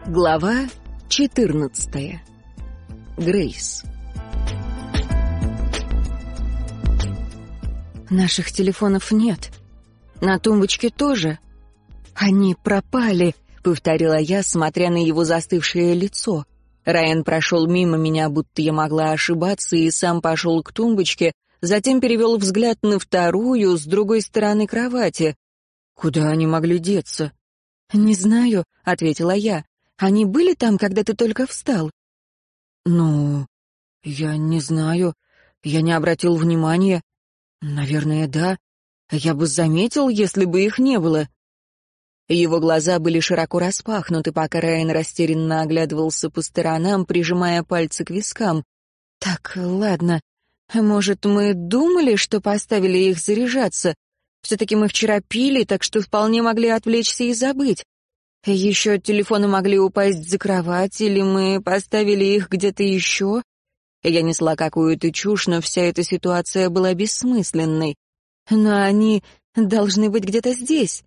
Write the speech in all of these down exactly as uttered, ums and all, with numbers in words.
Глава четырнадцатая. Грейс. Наших телефонов нет. На тумбочке тоже. Они пропали, повторила я, смотря на его застывшее лицо. Райан прошел мимо меня, будто я могла ошибаться, и сам пошел к тумбочке, затем перевел взгляд на вторую, с другой стороны кровати. Куда они могли деться? «Не знаю», — ответила я. «Они были там, когда ты только встал?» «Ну, я не знаю. Я не обратил внимания. Наверное, да. Я бы заметил, если бы их не было». Его глаза были широко распахнуты, пока Райан растерянно оглядывался по сторонам, прижимая пальцы к вискам. «Так, ладно. Может, мы думали, что поставили их заряжаться? Все-таки мы вчера пили, так что вполне могли отвлечься и забыть. Еще телефоны могли упасть за кровать, или мы поставили их где-то еще?» Я несла какую-то чушь, но вся эта ситуация была бессмысленной. «Но они должны быть где-то здесь».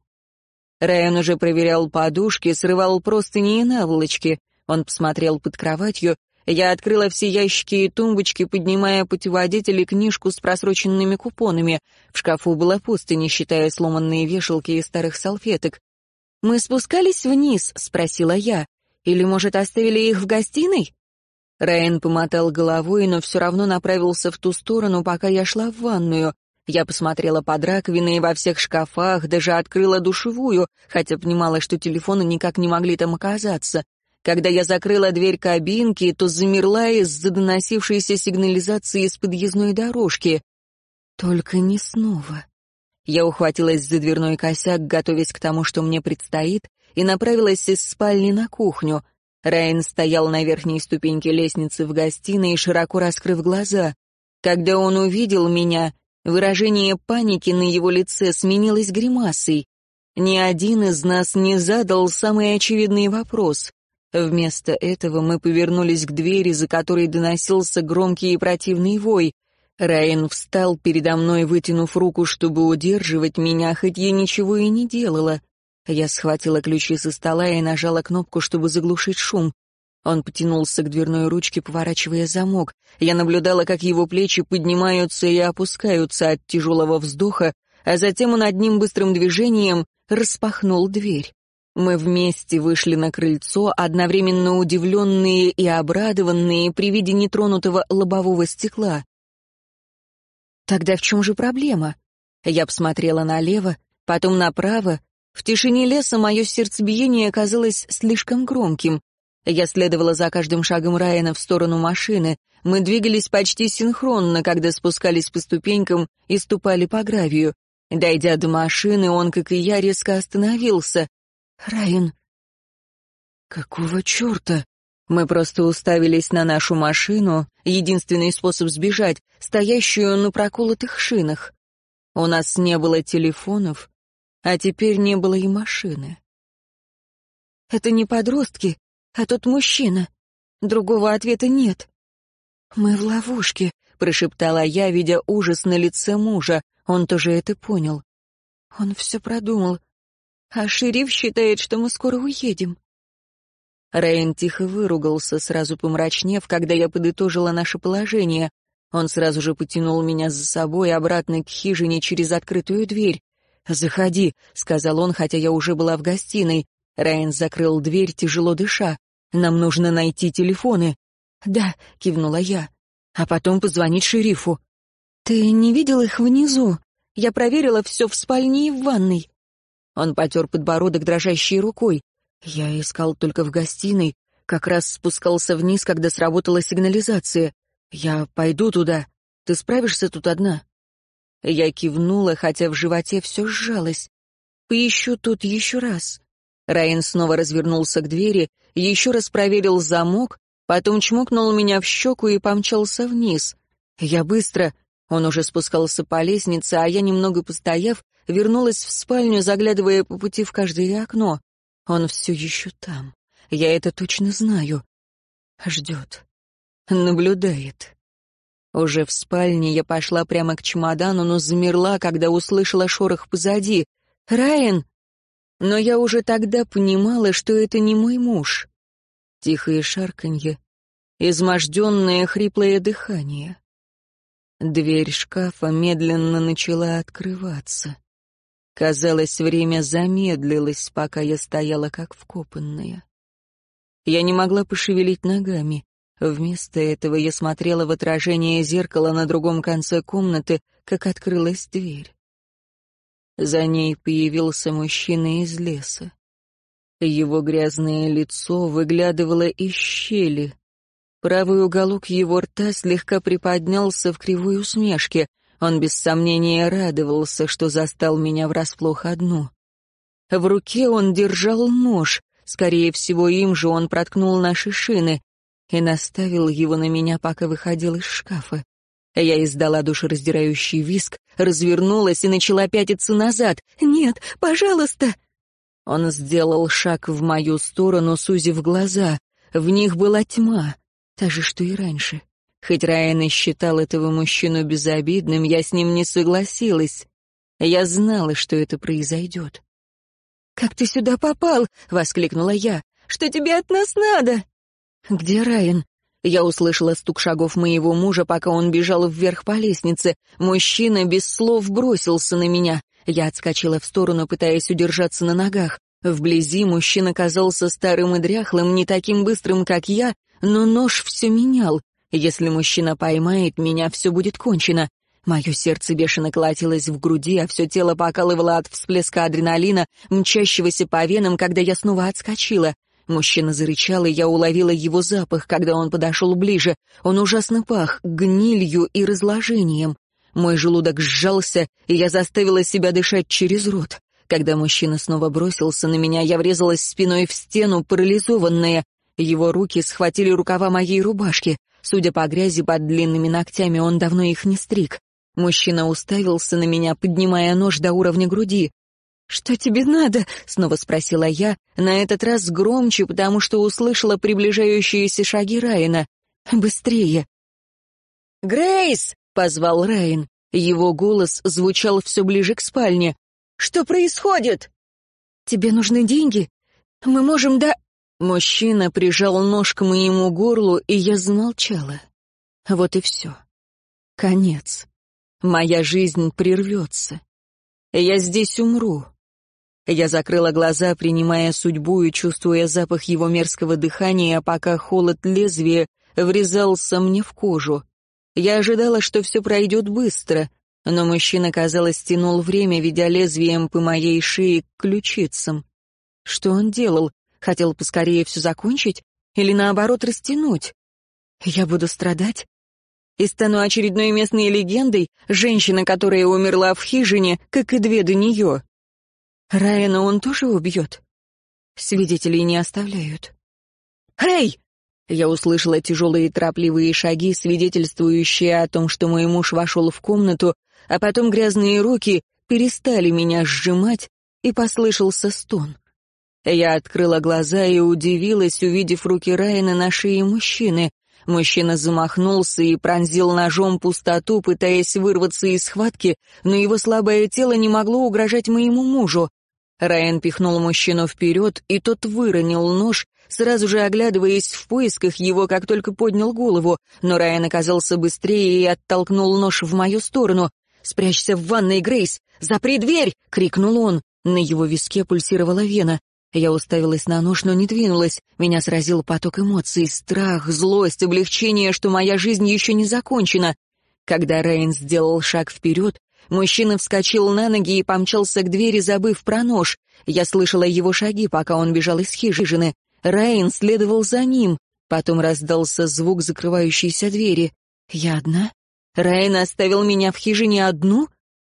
Райан уже проверял подушки, срывал простыни и наволочки. Он посмотрел под кроватью. Я открыла все ящики и тумбочки, поднимая путеводитель и книжку с просроченными купонами. В шкафу было пусто, не считая сломанные вешалки и старых салфеток. «Мы спускались вниз?» — спросила я. «Или, может, оставили их в гостиной?» Райан помотал головой, но все равно направился в ту сторону, пока я шла в ванную. Я посмотрела под раковиной и во всех шкафах, даже открыла душевую, хотя понимала, что телефоны никак не могли там оказаться. Когда я закрыла дверь кабинки, то замерла из-за доносившейся сигнализации с подъездной дорожки. Только не снова. Я ухватилась за дверной косяк, готовясь к тому, что мне предстоит, и направилась из спальни на кухню. Райан стоял на верхней ступеньке лестницы в гостиной, широко раскрыв глаза. Когда он увидел меня, выражение паники на его лице сменилось гримасой. Ни один из нас не задал самый очевидный вопрос. Вместо этого мы повернулись к двери, за которой доносился громкий и противный вой. Райан встал передо мной, вытянув руку, чтобы удерживать меня, хоть я ничего и не делала. Я схватила ключи со стола и нажала кнопку, чтобы заглушить шум. Он потянулся к дверной ручке, поворачивая замок. Я наблюдала, как его плечи поднимаются и опускаются от тяжелого вздоха, а затем он одним быстрым движением распахнул дверь. Мы вместе вышли на крыльцо, одновременно удивленные и обрадованные при виде нетронутого лобового стекла. Тогда в чем же проблема? Я посмотрела налево, потом направо. В тишине леса мое сердцебиение казалось слишком громким. Я следовала за каждым шагом Райана в сторону машины. Мы двигались почти синхронно, когда спускались по ступенькам и ступали по гравию. Дойдя до машины, он, как и я, резко остановился. «Райан, какого черта?» Мы просто уставились на нашу машину, единственный способ сбежать, стоящую на проколотых шинах. У нас не было телефонов, а теперь не было и машины. «Это не подростки, а тот мужчина. Другого ответа нет». «Мы в ловушке», — прошептала я, видя ужас на лице мужа. Он тоже это понял. Он все продумал. А шериф считает, что мы скоро уедем. Райан тихо выругался, сразу помрачнев, когда я подытожила наше положение. Он сразу же потянул меня за собой обратно к хижине через открытую дверь. «Заходи», — сказал он, хотя я уже была в гостиной. Райан закрыл дверь, тяжело дыша. «Нам нужно найти телефоны». «Да», — кивнула я. «А потом позвонить шерифу». «Ты не видел их внизу? Я проверила все в спальне и в ванной». Он потер подбородок дрожащей рукой. Я искал только в гостиной, как раз спускался вниз, когда сработала сигнализация. Я пойду туда. Ты справишься тут одна?» Я кивнула, хотя в животе все сжалось. «Поищу тут еще раз». Райан снова развернулся к двери, еще раз проверил замок, потом чмокнул меня в щеку и помчался вниз. Я быстро... Он уже спускался по лестнице, а я, немного постояв, вернулась в спальню, заглядывая по пути в каждое окно. Он все еще там. Я это точно знаю. Ждет. Наблюдает. Уже в спальне я пошла прямо к чемодану, но замерла, когда услышала шорох позади. «Райан!» Но я уже тогда понимала, что это не мой муж. Тихое шарканье, изможденное хриплое дыхание. Дверь шкафа медленно начала открываться. Казалось, время замедлилось, пока я стояла как вкопанная. Я не могла пошевелить ногами. Вместо этого я смотрела в отражение зеркала на другом конце комнаты, как открылась дверь. За ней появился мужчина из леса. Его грязное лицо выглядывало из щели. Правый уголок его рта слегка приподнялся в кривой усмешке. Он без сомнения радовался, что застал меня врасплох одну. В руке он держал нож. Скорее всего, им же он проткнул наши шины и наставил его на меня, пока выходил из шкафа. Я издала душераздирающий визг, развернулась и начала пятиться назад. «Нет, пожалуйста!» Он сделал шаг в мою сторону, сузив глаза. В них была тьма, та же, что и раньше. Хоть Райан и считал этого мужчину безобидным, я с ним не согласилась. Я знала, что это произойдет. «Как ты сюда попал?» — воскликнула я. «Что тебе от нас надо?» «Где Райан?» Я услышала стук шагов моего мужа, пока он бежал вверх по лестнице. Мужчина без слов бросился на меня. Я отскочила в сторону, пытаясь удержаться на ногах. Вблизи мужчина казался старым и дряхлым, не таким быстрым, как я, но нож все менял. Если мужчина поймает меня, все будет кончено. Мое сердце бешено колотилось в груди, а все тело покалывало от всплеска адреналина, мчащегося по венам, когда я снова отскочила. Мужчина зарычал, и я уловила его запах, когда он подошел ближе. Он ужасно пах гнилью и разложением. Мой желудок сжался, и я заставила себя дышать через рот. Когда мужчина снова бросился на меня, я врезалась спиной в стену, парализованная. Его руки схватили рукава моей рубашки. Судя по грязи под длинными ногтями, он давно их не стриг. Мужчина уставился на меня, поднимая нож до уровня груди. «Что тебе надо?» — снова спросила я, на этот раз громче, потому что услышала приближающиеся шаги Райана. «Быстрее!» «Грейс!» — позвал Райан. Его голос звучал все ближе к спальне. «Что происходит?» «Тебе нужны деньги? Мы можем да...» Мужчина прижал нож к моему горлу, и я замолчала. Вот и все. Конец. Моя жизнь прервется. Я здесь умру. Я закрыла глаза, принимая судьбу и чувствуя запах его мерзкого дыхания, пока холод лезвия врезался мне в кожу. Я ожидала, что все пройдет быстро, но мужчина, казалось, тянул время, ведя лезвием по моей шее к ключицам. Что он делал? Хотел поскорее все закончить или, наоборот, растянуть? Я буду страдать? И стану очередной местной легендой, женщина, которая умерла в хижине, как и две до нее. Райана он тоже убьет? Свидетелей не оставляют. «Эй!» Я услышала тяжелые торопливые шаги, свидетельствующие о том, что мой муж вошел в комнату, а потом грязные руки перестали меня сжимать, и послышался стон. Я открыла глаза и удивилась, увидев руки Райана на шее мужчины. Мужчина замахнулся и пронзил ножом пустоту, пытаясь вырваться из схватки, но его слабое тело не могло угрожать моему мужу. Райан пихнул мужчину вперед, и тот выронил нож, сразу же оглядываясь в поисках его, как только поднял голову, но Райан оказался быстрее и оттолкнул нож в мою сторону. «Спрячься в ванной, Грейс! Запри дверь!» — крикнул он. На его виске пульсировала вена. Я уставилась на нож, но не двинулась. Меня сразил поток эмоций, страх, злость, облегчение, что моя жизнь еще не закончена. Когда Райан сделал шаг вперед, мужчина вскочил на ноги и помчался к двери, забыв про нож. Я слышала его шаги, пока он бежал из хижины. Райан следовал за ним. Потом раздался звук закрывающейся двери. Я одна? Райан оставил меня в хижине одну?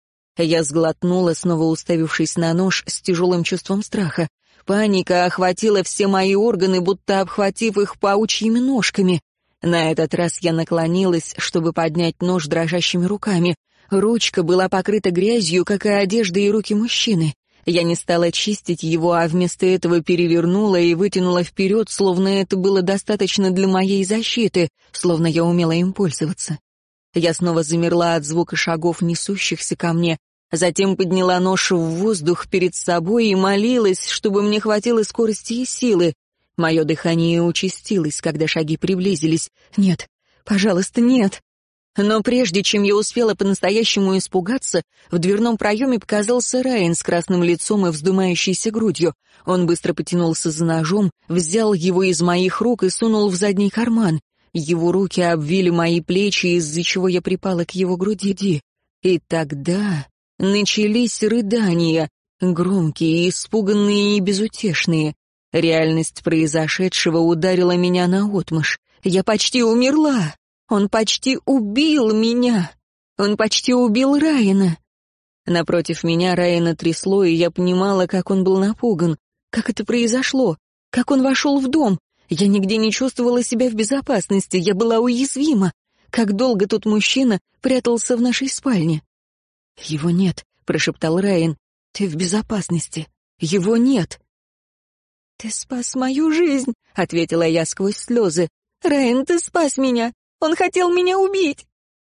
Я сглотнула, снова уставившись на нож с тяжелым чувством страха. Паника охватила все мои органы, будто обхватив их паучьими ножками. На этот раз я наклонилась, чтобы поднять нож дрожащими руками. Ручка была покрыта грязью, как и одежда и руки мужчины. Я не стала чистить его, а вместо этого перевернула и вытянула вперед, словно это было достаточно для моей защиты, словно я умела им пользоваться. Я снова замерла от звука шагов, несущихся ко мне, затем подняла нож в воздух перед собой и молилась, чтобы мне хватило скорости и силы. Мое дыхание участилось, когда шаги приблизились. «Нет, пожалуйста, нет!» Но прежде чем я успела по-настоящему испугаться, в дверном проеме показался Райан с красным лицом и вздымающейся грудью. Он быстро потянулся за ножом, взял его из моих рук и сунул в задний карман. Его руки обвили мои плечи, из-за чего я припала к его груди. И тогда начались рыдания, громкие, испуганные и безутешные. Реальность произошедшего ударила меня наотмашь. Я почти умерла. Он почти убил меня. Он почти убил Райана. Напротив меня Райана трясло, и я понимала, как он был напуган. Как это произошло? Как он вошел в дом? Я нигде не чувствовала себя в безопасности, я была уязвима. Как долго тот мужчина прятался в нашей спальне? «Его нет», — прошептал Райан. «Ты в безопасности. Его нет». «Ты спас мою жизнь», — ответила я сквозь слезы. «Райан, ты спас меня. Он хотел меня убить!»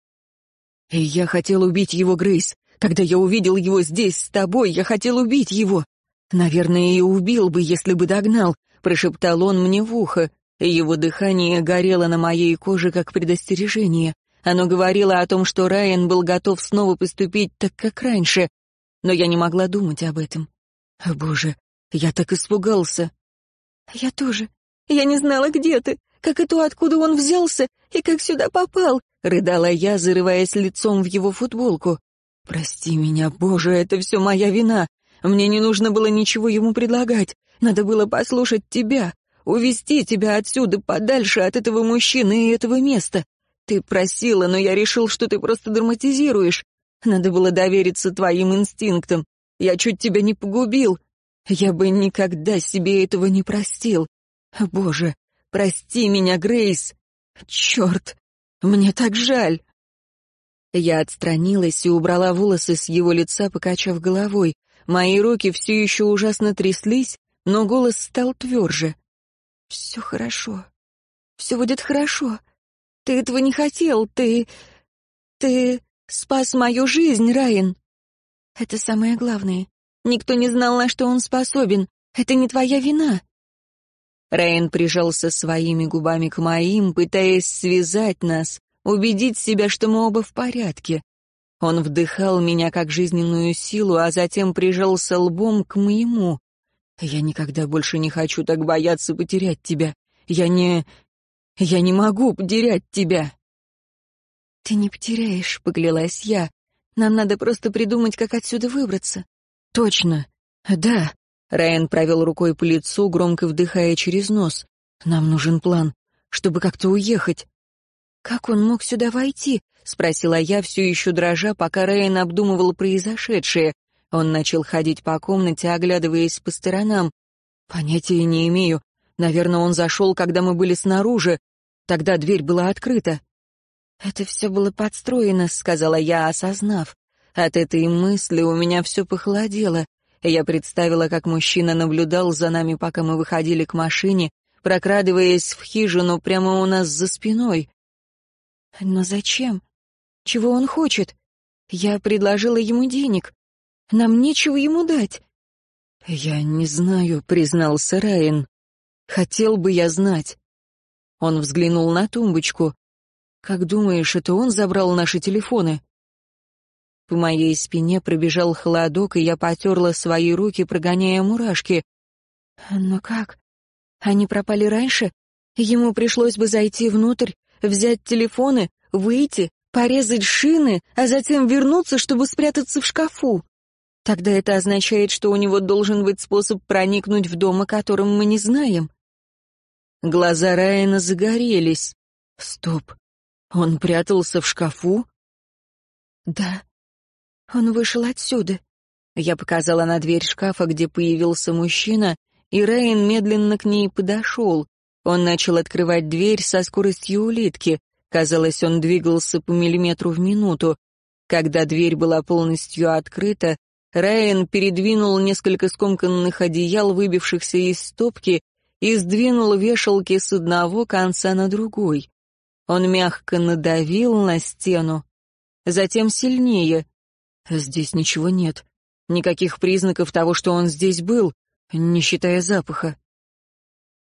«И я хотел убить его, Грейс. Когда я увидел его здесь, с тобой, я хотел убить его. Наверное, и убил бы, если бы догнал», — прошептал он мне в ухо. Его дыхание горело на моей коже, как предостережение. Оно говорило о том, что Райан был готов снова поступить так, как раньше. Но я не могла думать об этом. О, Боже, я так испугался. «Я тоже. Я не знала, где ты. Как и то, откуда он взялся, и как сюда попал», — рыдала я, зарываясь лицом в его футболку. «Прости меня, Боже, это все моя вина. Мне не нужно было ничего ему предлагать. Надо было послушать тебя, увести тебя отсюда, подальше от этого мужчины и этого места. Ты просила, но я решил, что ты просто драматизируешь. Надо было довериться твоим инстинктам. Я чуть тебя не погубил. Я бы никогда себе этого не простил. Боже, прости меня, Грейс. Черт, мне так жаль». Я отстранилась и убрала волосы с его лица, покачав головой. Мои руки все еще ужасно тряслись, но голос стал тверже. «Все хорошо. Все будет хорошо. Ты этого не хотел. Ты... ты спас мою жизнь, Райан. Это самое главное. Никто не знал, на что он способен. Это не твоя вина». Райан прижался своими губами к моим, пытаясь связать нас, убедить себя, что мы оба в порядке. Он вдыхал меня как жизненную силу, а затем прижался лбом к моему. «Я никогда больше не хочу так бояться потерять тебя. Я не... я не могу потерять тебя». «Ты не потеряешь», — поклялась я. «Нам надо просто придумать, как отсюда выбраться». «Точно. Да». Райан провел рукой по лицу, громко вдыхая через нос. «Нам нужен план, чтобы как-то уехать». «Как он мог сюда войти?» — спросила я, все еще дрожа, пока Райан обдумывал произошедшее. Он начал ходить по комнате, оглядываясь по сторонам. «Понятия не имею. Наверное, он зашел, когда мы были снаружи. Тогда дверь была открыта». «Это все было подстроено», — сказала я, осознав. От этой мысли у меня все похолодело. Я представила, как мужчина наблюдал за нами, пока мы выходили к машине, прокрадываясь в хижину прямо у нас за спиной. «Но зачем? Чего он хочет? Я предложила ему денег. Нам нечего ему дать». «Я не знаю», — признался Райан. «Хотел бы я знать». Он взглянул на тумбочку. «Как думаешь, это он забрал наши телефоны?» По моей спине пробежал холодок, и я потерла свои руки, прогоняя мурашки. «Но как? Они пропали раньше? Ему пришлось бы зайти внутрь, взять телефоны, выйти, порезать шины, а затем вернуться, чтобы спрятаться в шкафу. Тогда это означает, что у него должен быть способ проникнуть в дом, о котором мы не знаем». Глаза Райана загорелись. «Стоп, он прятался в шкафу?» «Да, он вышел отсюда». Я показала на дверь шкафа, где появился мужчина, и Райан медленно к ней подошел. Он начал открывать дверь со скоростью улитки. Казалось, он двигался по миллиметру в минуту. Когда дверь была полностью открыта, Райан передвинул несколько скомканных одеял, выбившихся из стопки, и сдвинул вешалки с одного конца на другой. Он мягко надавил на стену, затем сильнее. Здесь ничего нет. Никаких признаков того, что он здесь был, не считая запаха.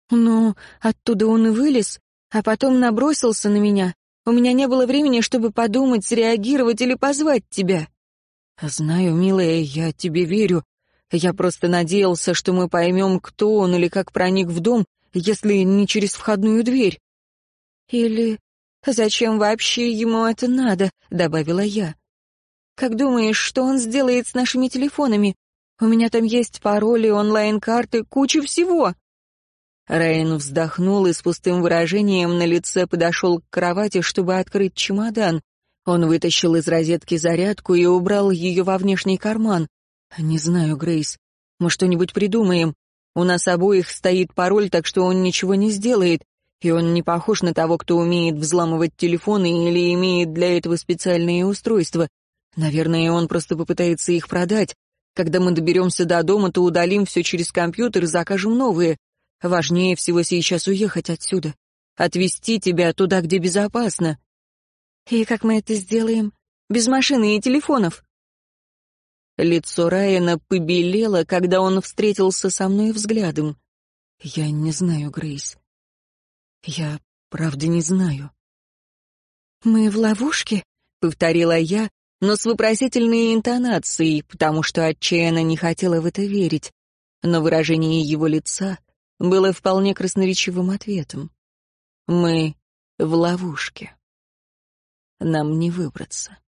Ну, оттуда он и вылез, а потом набросился на меня. У меня не было времени, чтобы подумать, среагировать или позвать тебя. Знаю, милая, я тебе верю. Я просто надеялся, что мы поймем, кто он или как проник в дом, если не через входную дверь. Или зачем вообще ему это надо, добавила я. Как думаешь, что он сделает с нашими телефонами? У меня там есть пароли, онлайн-карты, куча всего. Райан вздохнул и с пустым выражением на лице подошел к кровати, чтобы открыть чемодан. Он вытащил из розетки зарядку и убрал ее во внешний карман. «Не знаю, Грейс. Мы что-нибудь придумаем. У нас обоих стоит пароль, так что он ничего не сделает. И он не похож на того, кто умеет взламывать телефоны или имеет для этого специальные устройства. Наверное, он просто попытается их продать. Когда мы доберемся до дома, то удалим все через компьютер и закажем новые. Важнее всего сейчас уехать отсюда. Отвезти тебя туда, где безопасно». «И как мы это сделаем? Без машины и телефонов?» Лицо Райана побелело, когда он встретился со мной взглядом. «Я не знаю, Грейс. Я правда не знаю». «Мы в ловушке?» — повторила я, но с вопросительной интонацией, потому что отчаянно не хотела в это верить. Но выражение его лица было вполне красноречивым ответом. «Мы в ловушке. Нам не выбраться».